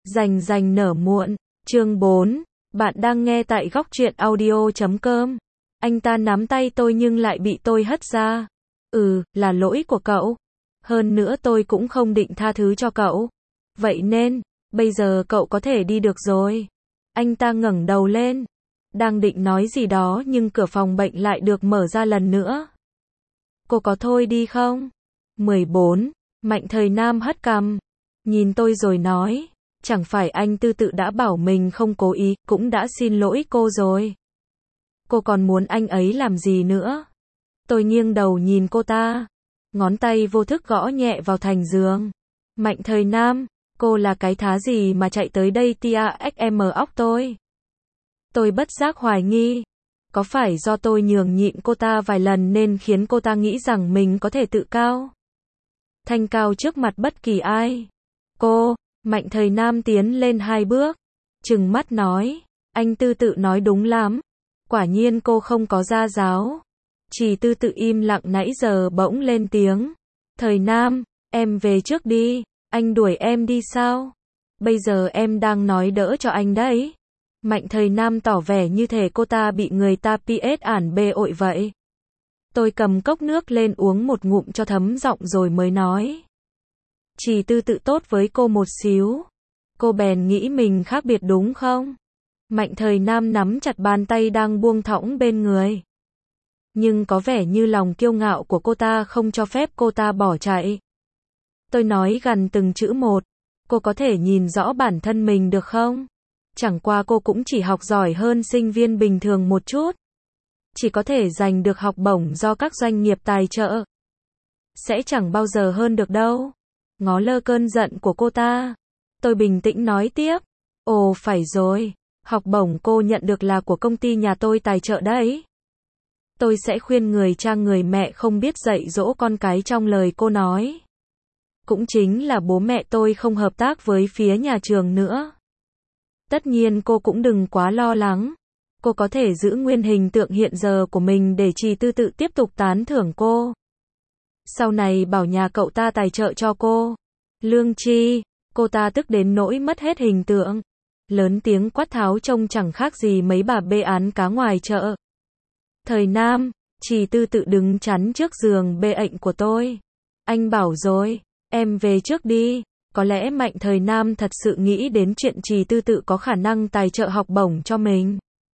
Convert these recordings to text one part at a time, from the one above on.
Rành rành nở muộn, chương 4, bạn đang nghe tại góc truyện audio.com. Anh ta nắm tay tôi nhưng lại bị tôi hất ra. Là lỗi của cậu. Hơn nữa tôi cũng không định tha thứ cho cậu. Vậy nên, bây giờ cậu có thể đi được rồi. Anh ta ngẩng đầu lên. Đang định nói gì đó nhưng cửa phòng bệnh lại được mở ra lần nữa. Cô có thôi đi không? 14. Mạnh Thời Nam hất cằm. Nhìn tôi rồi nói. Chẳng phải anh Tư Tự đã bảo mình không cố ý, cũng đã xin lỗi cô rồi. Cô còn muốn anh ấy làm gì nữa? Tôi nghiêng đầu nhìn cô ta. Ngón tay vô thức gõ nhẹ vào thành giường. Mạnh Thời Nam, cô là cái thá gì mà chạy tới đây tia xm óc tôi? Tôi bất giác hoài nghi. Có phải do tôi nhường nhịn cô ta vài lần nên khiến cô ta nghĩ rằng mình có thể tự cao? Thanh cao trước mặt bất kỳ ai. Cô, Mạnh Thời Nam tiến lên 2 bước. Trừng mắt nói. Anh Tư Tự nói đúng lắm. Quả nhiên cô không có gia giáo. Chỉ Tư Tự im lặng nãy giờ bỗng lên tiếng. Thời Nam, em về trước đi. Anh đuổi em đi sao? Bây giờ em đang nói đỡ cho anh đấy. Mạnh Thời Nam tỏ vẻ như thể cô ta bị người ta PS ản bê ội vậy. Tôi cầm cốc nước lên uống một ngụm cho thấm giọng rồi mới nói. Chỉ Tư Tự tốt với cô một xíu. Cô bèn nghĩ mình khác biệt đúng không? Mạnh Thời Nam nắm chặt bàn tay đang buông thõng bên người. Nhưng có vẻ như lòng kiêu ngạo của cô ta không cho phép cô ta bỏ chạy. Tôi nói gần từng chữ một. Cô có thể nhìn rõ bản thân mình được không? Chẳng qua cô cũng chỉ học giỏi hơn sinh viên bình thường một chút. Chỉ có thể giành được học bổng do các doanh nghiệp tài trợ. Sẽ chẳng bao giờ hơn được đâu. Ngó lơ cơn giận của cô ta. Tôi bình tĩnh nói tiếp. Ồ phải rồi. Học bổng cô nhận được là của công ty nhà tôi tài trợ đấy. Tôi sẽ khuyên người cha người mẹ không biết dạy dỗ con cái trong lời cô nói. Cũng chính là bố mẹ tôi không hợp tác với phía nhà trường nữa. Tất nhiên cô cũng đừng quá lo lắng. Cô có thể giữ nguyên hình tượng hiện giờ của mình để Chỉ Tư Tự tiếp tục tán thưởng cô. Sau này bảo nhà cậu ta tài trợ cho cô. Lương chi, cô ta tức đến nỗi mất hết hình tượng. Lớn tiếng quát tháo trông chẳng khác gì mấy bà bê án cá ngoài chợ. Thời Nam, Chỉ Tư Tự đứng chắn trước giường bê ệnh của tôi. Anh bảo rồi, em về trước đi. Có lẽ Mạnh Thời Nam thật sự nghĩ đến chuyện Chỉ Tư Tự có khả năng tài trợ học bổng cho mình.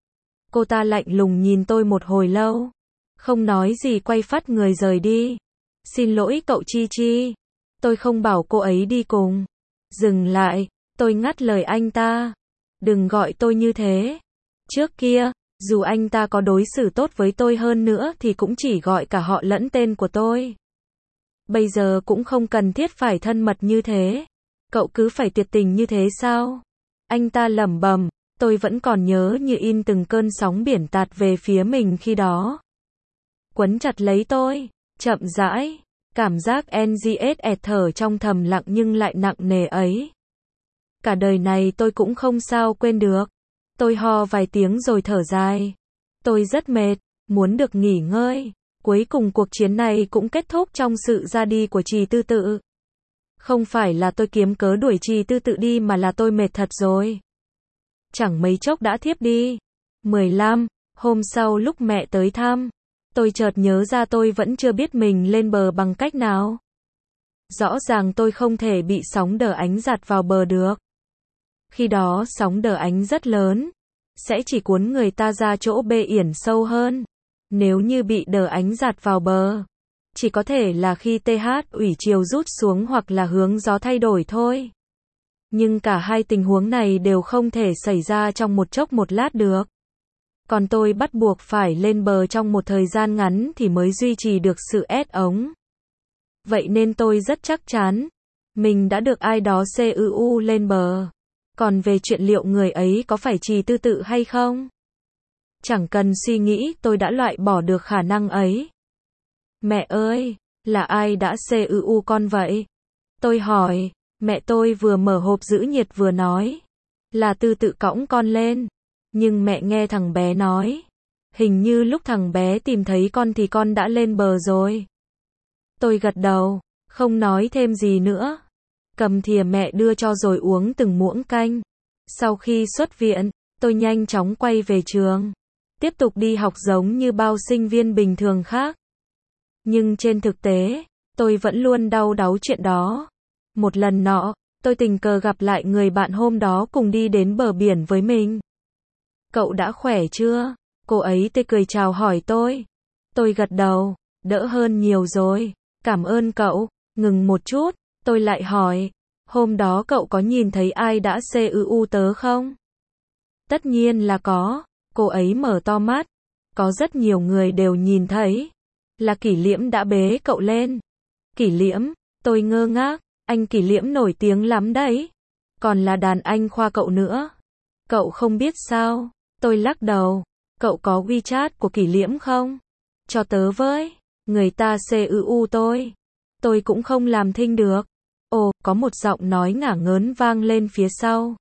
Cô ta lạnh lùng nhìn tôi một hồi lâu. Không nói gì quay phắt người rời đi. Xin lỗi cậu Chi Chi. Tôi không bảo cô ấy đi cùng. Dừng lại, tôi ngắt lời anh ta. Đừng gọi tôi như thế. Trước kia, dù anh ta có đối xử tốt với tôi hơn nữa thì cũng chỉ gọi cả họ lẫn tên của tôi. Bây giờ cũng không cần thiết phải thân mật như thế. Cậu cứ phải tuyệt tình như thế sao? Anh ta lẩm bẩm, tôi vẫn còn nhớ như in từng cơn sóng biển tạt về phía mình khi đó. Quấn chặt lấy tôi, chậm rãi, cảm giác NGS thở trong thầm lặng nhưng lại nặng nề ấy. Cả đời này tôi cũng không sao quên được. Tôi ho vài tiếng rồi thở dài. Tôi rất mệt, muốn được nghỉ ngơi. Cuối cùng cuộc chiến này cũng kết thúc trong sự ra đi của Chỉ Tư Tự. Không phải là tôi kiếm cớ đuổi Chỉ Tư Tự đi mà là tôi mệt thật rồi. Chẳng mấy chốc đã thiếp đi. 15. Hôm sau lúc mẹ tới thăm, tôi chợt nhớ ra tôi vẫn chưa biết mình lên bờ bằng cách nào. Rõ ràng tôi không thể bị sóng đờ ánh giạt vào bờ được. Khi đó sóng đờ ánh rất lớn, sẽ chỉ cuốn người ta ra chỗ bê yển sâu hơn. Nếu như bị đờ ánh giạt vào bờ, chỉ có thể là khi TH ủy chiều rút xuống hoặc là hướng gió thay đổi thôi. Nhưng cả hai tình huống này đều không thể xảy ra trong một chốc một lát được. Còn tôi bắt buộc phải lên bờ trong một thời gian ngắn thì mới duy trì được sự ép ống. Vậy nên tôi rất chắc chắn, mình đã được ai đó CUU lên bờ. Còn về chuyện liệu người ấy có phải Chỉ Tư Tự hay không? Chẳng cần suy nghĩ tôi đã loại bỏ được khả năng ấy. Mẹ ơi, là ai đã CUU con vậy? Tôi hỏi, mẹ tôi vừa mở hộp giữ nhiệt vừa nói. Là Tư Tự cõng con lên. Nhưng mẹ nghe thằng bé nói. Hình như lúc thằng bé tìm thấy con thì con đã lên bờ rồi. Tôi gật đầu, không nói thêm gì nữa. cầm thìa mẹ đưa cho rồi uống từng muỗng canh. Sau khi xuất viện, tôi nhanh chóng quay về trường, tiếp tục đi học giống như bao sinh viên bình thường khác. Nhưng trên thực tế, tôi vẫn luôn đau đáu chuyện đó. Một lần nọ, tôi tình cờ gặp lại người bạn hôm đó cùng đi đến bờ biển với mình. Cậu đã khỏe chưa? Cô ấy tươi cười chào hỏi tôi. Tôi gật đầu, đỡ hơn nhiều rồi. Cảm ơn cậu. Ngừng một chút, tôi lại hỏi. Hôm đó cậu có nhìn thấy ai đã CUU tớ không? Tất nhiên là có. Cô ấy mở to mắt. Có rất nhiều người đều nhìn thấy. Là Kỷ Liễm đã bế cậu lên. Kỷ Liễm, tôi ngơ ngác. Anh Kỷ Liễm nổi tiếng lắm đấy. Còn là đàn anh khoa cậu nữa. Cậu không biết sao? Tôi lắc đầu. Cậu có WeChat của Kỷ Liễm không? Cho tớ với. Người ta CUU tôi. Tôi cũng không làm thinh được. Ồ, có một giọng nói ngả ngớn vang lên phía sau.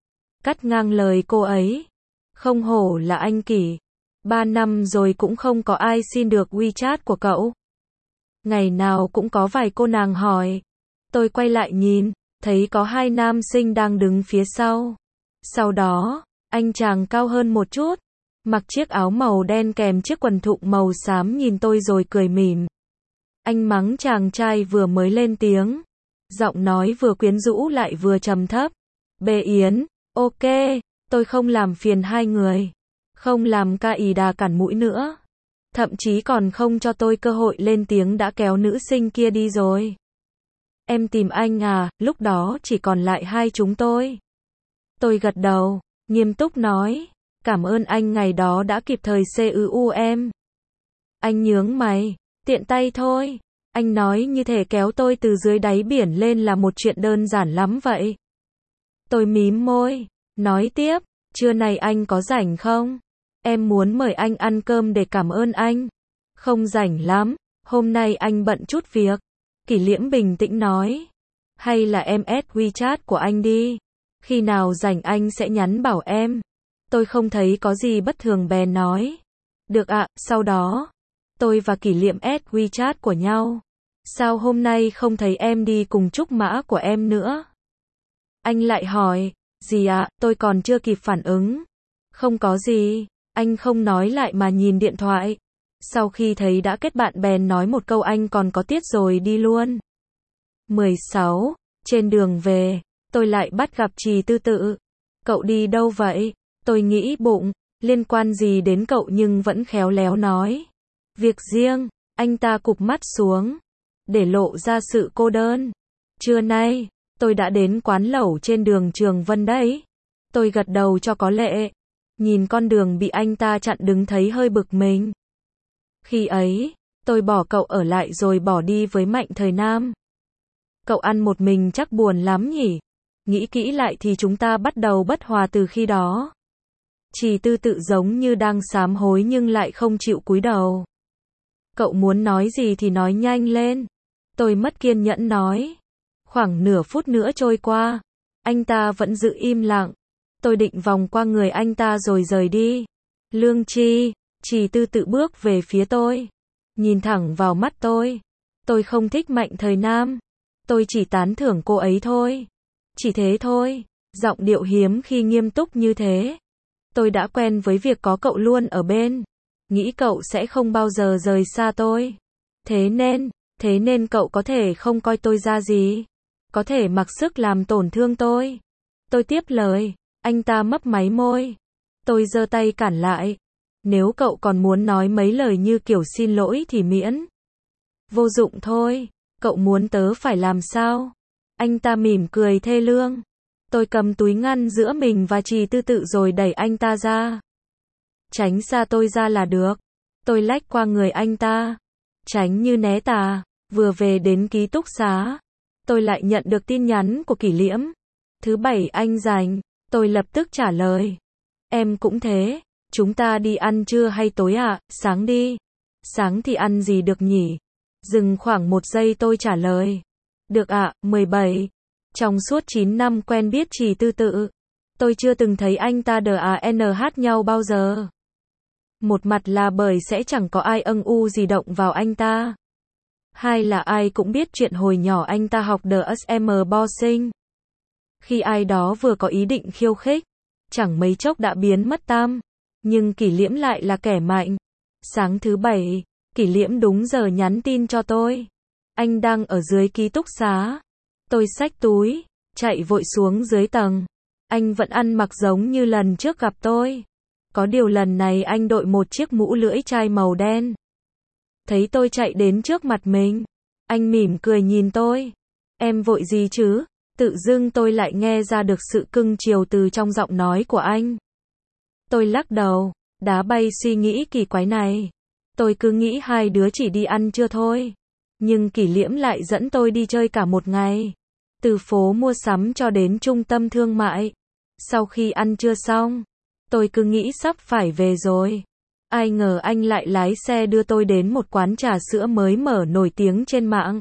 Cắt ngang lời cô ấy. Không hổ là anh Kỷ. 3 năm rồi cũng không có ai xin được WeChat của cậu. Ngày nào cũng có vài cô nàng hỏi. Tôi quay lại nhìn, thấy có 2 nam sinh đang đứng phía sau. Sau đó, anh chàng cao hơn một chút, mặc chiếc áo màu đen kèm chiếc quần thụng màu xám nhìn tôi rồi cười mỉm. Anh mắng chàng trai vừa mới lên tiếng. Giọng nói vừa quyến rũ lại vừa trầm thấp. Bê Yến, ok, tôi không làm phiền hai người. Không làm ca ì đà cản mũi nữa. Thậm chí còn không cho tôi cơ hội lên tiếng đã kéo nữ sinh kia đi rồi. Em tìm anh à, lúc đó chỉ còn lại hai chúng tôi. Tôi gật đầu, nghiêm túc nói. Cảm ơn anh ngày đó đã kịp thời CUU em. Anh nhướng mày, tiện tay thôi. Anh nói như thể kéo tôi từ dưới đáy biển lên là một chuyện đơn giản lắm vậy. Tôi mím môi, nói tiếp, trưa này anh có rảnh không? Em muốn mời anh ăn cơm để cảm ơn anh. Không rảnh lắm, hôm nay anh bận chút việc. Kỷ Liễm bình tĩnh nói. Hay là em add WeChat của anh đi. Khi nào rảnh anh sẽ nhắn bảo em. Tôi không thấy có gì bất thường bèn nói. Được ạ, sau đó, tôi và Kỷ Liễm add WeChat của nhau. Sao hôm nay không thấy em đi cùng trúc mã của em nữa? Anh lại hỏi, gì ạ, tôi còn chưa kịp phản ứng. Không có gì, anh không nói lại mà nhìn điện thoại. Sau khi thấy đã kết bạn bèn nói một câu anh còn có tiết rồi đi luôn. 16. Trên đường về, tôi lại bắt gặp Trì Tư Tự. Cậu đi đâu vậy? Tôi nghĩ bụng, liên quan gì đến cậu nhưng vẫn khéo léo nói. Việc riêng, anh ta cụp mắt xuống, để lộ ra sự cô đơn. Trưa nay, tôi đã đến quán lẩu trên đường Trường Vân đấy. Tôi gật đầu cho có lệ. Nhìn con đường bị anh ta chặn đứng thấy hơi bực mình. Khi ấy, tôi bỏ cậu ở lại rồi bỏ đi với Mạnh Thời Nam. Cậu ăn một mình chắc buồn lắm nhỉ? Nghĩ kỹ lại thì chúng ta bắt đầu bất hòa từ khi đó. Trì Tư Tự giống như đang sám hối nhưng lại không chịu cúi đầu. Cậu muốn nói gì thì nói nhanh lên. Tôi mất kiên nhẫn nói. Khoảng nửa phút nữa trôi qua. Anh ta vẫn giữ im lặng. Tôi định vòng qua người anh ta rồi rời đi. Lương Chi, Trì Tư Tự bước về phía tôi. Nhìn thẳng vào mắt tôi. Tôi không thích Mạnh Thời Nam. Tôi chỉ tán thưởng cô ấy thôi. Chỉ thế thôi. Giọng điệu hiếm khi nghiêm túc như thế. Tôi đã quen với việc có cậu luôn ở bên. Nghĩ cậu sẽ không bao giờ rời xa tôi. Thế nên cậu có thể không coi tôi ra gì. Có thể mặc sức làm tổn thương tôi. Tôi tiếp lời. Anh ta mấp máy môi. Tôi giơ tay cản lại. Nếu cậu còn muốn nói mấy lời như kiểu xin lỗi thì miễn. Vô dụng thôi. Cậu muốn tớ phải làm sao? Anh ta mỉm cười thê lương. Tôi cầm túi ngăn giữa mình và Trì Tư Tự rồi đẩy anh ta ra. Tránh xa tôi ra là được. Tôi lách qua người anh ta. Tránh như né tà. Vừa về đến ký túc xá, tôi lại nhận được tin nhắn của Kỷ Liễm. Thứ bảy anh rảnh. Tôi lập tức trả lời. Em cũng thế. Chúng ta đi ăn trưa hay tối ạ? Sáng đi. Sáng thì ăn gì được nhỉ? Dừng khoảng 1 giây tôi trả lời. Được ạ, 17. Trong suốt 9 năm quen biết Trì Tư Tự, tôi chưa từng thấy anh ta DANH nhau bao giờ. Một mặt là bởi sẽ chẳng có ai ưng u gì động vào anh ta. Hai là ai cũng biết chuyện hồi nhỏ anh ta học DSM boxing. Khi ai đó vừa có ý định khiêu khích, chẳng mấy chốc đã biến mất tăm. Nhưng Kỷ Liễm lại là kẻ mạnh. Sáng thứ Bảy, Kỷ Liễm đúng giờ nhắn tin cho tôi. Anh đang ở dưới ký túc xá. Tôi xách túi, chạy vội xuống dưới tầng. Anh vẫn ăn mặc giống như lần trước gặp tôi. Có điều lần này anh đội một chiếc mũ lưỡi chai màu đen. Thấy tôi chạy đến trước mặt mình, anh mỉm cười nhìn tôi. Em vội gì chứ? Tự dưng tôi lại nghe ra được sự cưng chiều từ trong giọng nói của anh. Tôi lắc đầu, đá bay suy nghĩ kỳ quái này. Tôi cứ nghĩ hai đứa chỉ đi ăn trưa thôi. Nhưng Kỷ Liễm lại dẫn tôi đi chơi cả một ngày. Từ phố mua sắm cho đến trung tâm thương mại. Sau khi ăn trưa xong, tôi cứ nghĩ sắp phải về rồi. Ai ngờ anh lại lái xe đưa tôi đến một quán trà sữa mới mở nổi tiếng trên mạng.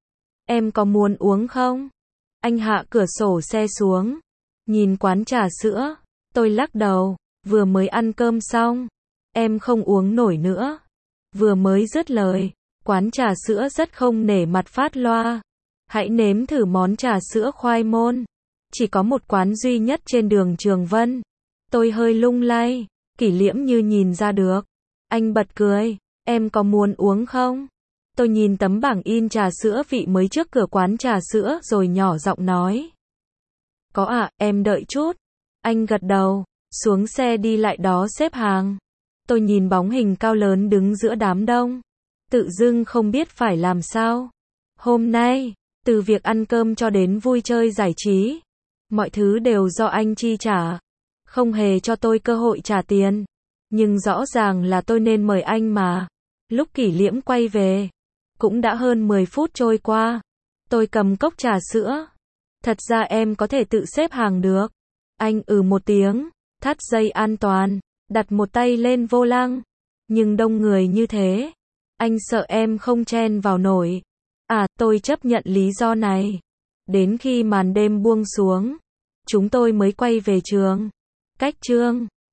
Em có muốn uống không? Anh hạ cửa sổ xe xuống, nhìn quán trà sữa. Tôi lắc đầu, vừa mới ăn cơm xong. Em không uống nổi nữa. Vừa mới dứt lời, quán trà sữa rất không nể mặt phát loa. Hãy nếm thử món trà sữa khoai môn. Chỉ có một quán duy nhất trên đường Trường Vân. Tôi hơi lung lay, Kỷ Liễm như nhìn ra được. Anh bật cười, em có muốn uống không? Tôi nhìn tấm bảng in trà sữa vị mới trước cửa quán trà sữa rồi nhỏ giọng nói. Có ạ, em đợi chút. Anh gật đầu, xuống xe đi lại đó xếp hàng. Tôi nhìn bóng hình cao lớn đứng giữa đám đông. Tự dưng không biết phải làm sao. Hôm nay, từ việc ăn cơm cho đến vui chơi giải trí, mọi thứ đều do anh chi trả. Không hề cho tôi cơ hội trả tiền. Nhưng rõ ràng là tôi nên mời anh mà. Lúc Kỷ Liễm quay về, cũng đã hơn 10 phút trôi qua. Tôi cầm cốc trà sữa. Thật ra em có thể tự xếp hàng được. Anh một tiếng, thắt dây an toàn, đặt một tay lên vô lăng. Nhưng đông người như thế, anh sợ em không chen vào nổi. Tôi chấp nhận lý do này. Đến khi màn đêm buông xuống, chúng tôi mới quay về trường. Cách trường